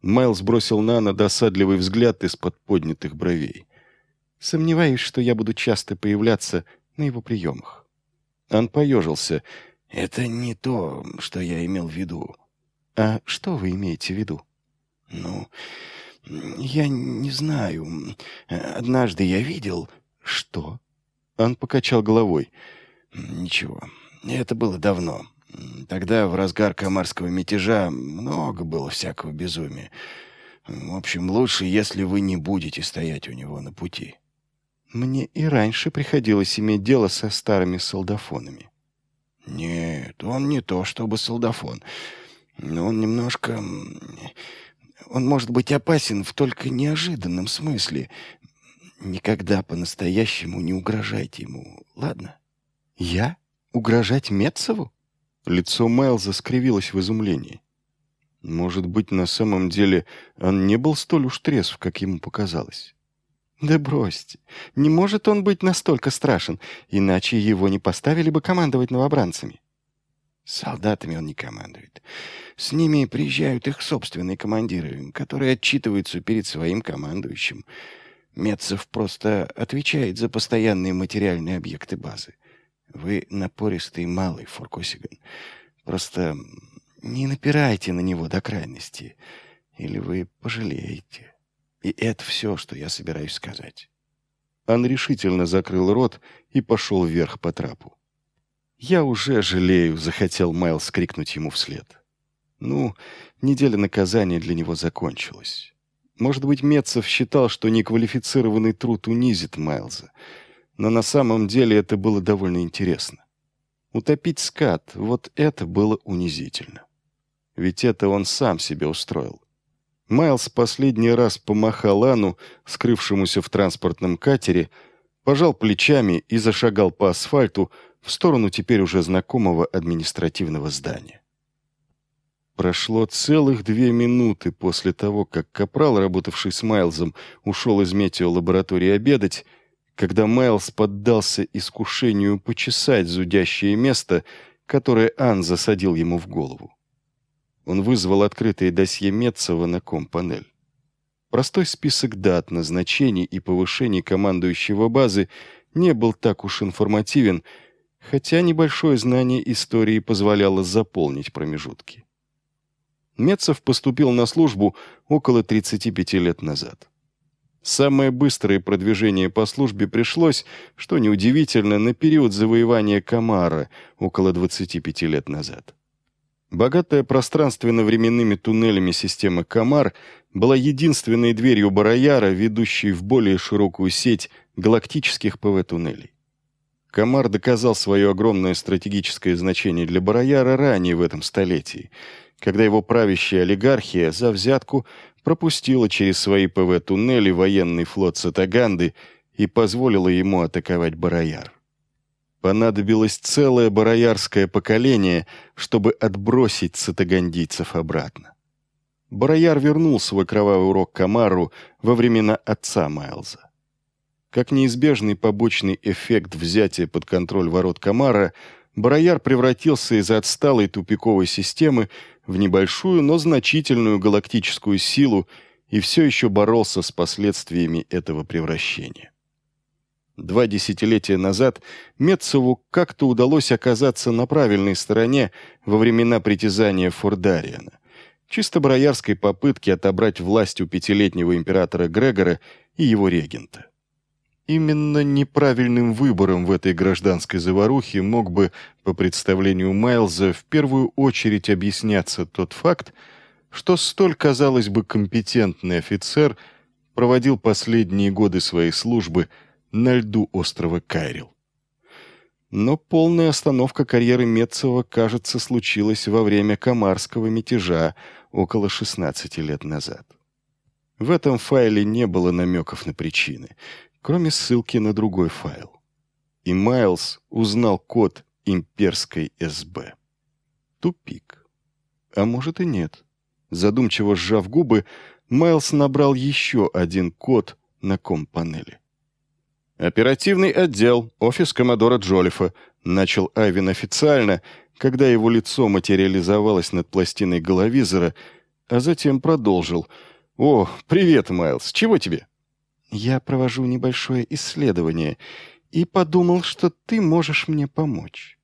Майлз бросил на Анна досадливый взгляд из-под поднятых бровей. «Сомневаюсь, что я буду часто появляться на его приемах». Ан поежился. «Это не то, что я имел в виду». «А что вы имеете в виду?» «Ну, я не знаю. Однажды я видел...» «Что?» Ан покачал головой. «Ничего. Это было давно. Тогда, в разгар камарского мятежа, много было всякого безумия. В общем, лучше, если вы не будете стоять у него на пути». «Мне и раньше приходилось иметь дело со старыми солдафонами». «Нет, он не то чтобы солдафон. Но он немножко... Он может быть опасен в только неожиданном смысле. Никогда по-настоящему не угрожайте ему, ладно?» «Я? Угрожать Метцеву?» Лицо Майлза скривилось в изумлении. Может быть, на самом деле он не был столь уж трезв, как ему показалось. «Да бросьте, не может он быть настолько страшен, иначе его не поставили бы командовать новобранцами». «С солдатами он не командует. С ними приезжают их собственные командиры, которые отчитываются перед своим командующим. Метцев просто отвечает за постоянные материальные объекты базы. Вы напористый малый, Форкосиган. Просто не напирайте на него до крайности, или вы пожалеете. И это все, что я собираюсь сказать». Он решительно закрыл рот и пошел вверх по трапу. «Я уже жалею», — захотел Майлз крикнуть ему вслед. Ну, неделя наказания для него закончилась. Может быть, Метцев считал, что неквалифицированный труд унизит Майлза, но на самом деле это было довольно интересно. Утопить скат — вот это было унизительно. Ведь это он сам себе устроил. Майлз последний раз помахал Анну, скрывшемуся в транспортном катере, пожал плечами и зашагал по асфальту в сторону теперь уже знакомого административного здания. Прошло целых 2 минуты после того, как капрал, работавший с Майлзом, ушел из метеолаборатории обедать, когда Майлз поддался искушению почесать зудящее место, которое Ан засадил ему в голову. Он вызвал открытое досье Метцева на компанель. Простой список дат, назначений и повышений командующего базы не был так уж информативен, хотя небольшое знание истории позволяло заполнить промежутки. Метцев поступил на службу около 35 лет назад. Самое быстрое продвижение по службе пришлось, что неудивительно, на период завоевания Камара около 25 лет назад. Богатая пространственно-временными туннелями система Камар была единственной дверью Барояра, ведущей в более широкую сеть галактических ПВ-туннелей. Камар доказал свое огромное стратегическое значение для Барояра ранее в этом столетии, когда его правящая олигархия за взятку пропустила через свои ПВ-туннели военный флот Сатаганды и позволила ему атаковать Барояр. Понадобилось целое бароярское поколение, чтобы отбросить сатагандийцев обратно. Барояр вернул свой кровавый урок Камару во времена отца Майлза. Как неизбежный побочный эффект взятия под контроль ворот Камара, Барояр превратился из отсталой тупиковой системы в небольшую, но значительную галактическую силу и все еще боролся с последствиями этого превращения. 2 десятилетия назад Метцеву как-то удалось оказаться на правильной стороне во времена притязания Фордариана, чисто бароярской попытки отобрать власть у 5-летнего императора Грегора и его регента. Именно неправильным выбором в этой гражданской заварухе мог бы, по представлению Майлза, в первую очередь объясняться тот факт, что столь, казалось бы, компетентный офицер проводил последние годы своей службы на льду острова Кайрил. Но полная остановка карьеры Метцева, кажется, случилась во время Камарского мятежа около 16 лет назад. В этом файле не было намеков на причины, кроме ссылки на другой файл. И Майлз узнал код имперской СБ. Тупик. А может и нет. Задумчиво сжав губы, Майлз набрал еще один код на ком-панели. «Оперативный отдел, офис коммодора Джолифа», — начал Айвен официально, когда его лицо материализовалось над пластиной головизора, а затем продолжил. «О, привет, Майлз, чего тебе?» «Я провожу небольшое исследование и подумал, что ты можешь мне помочь».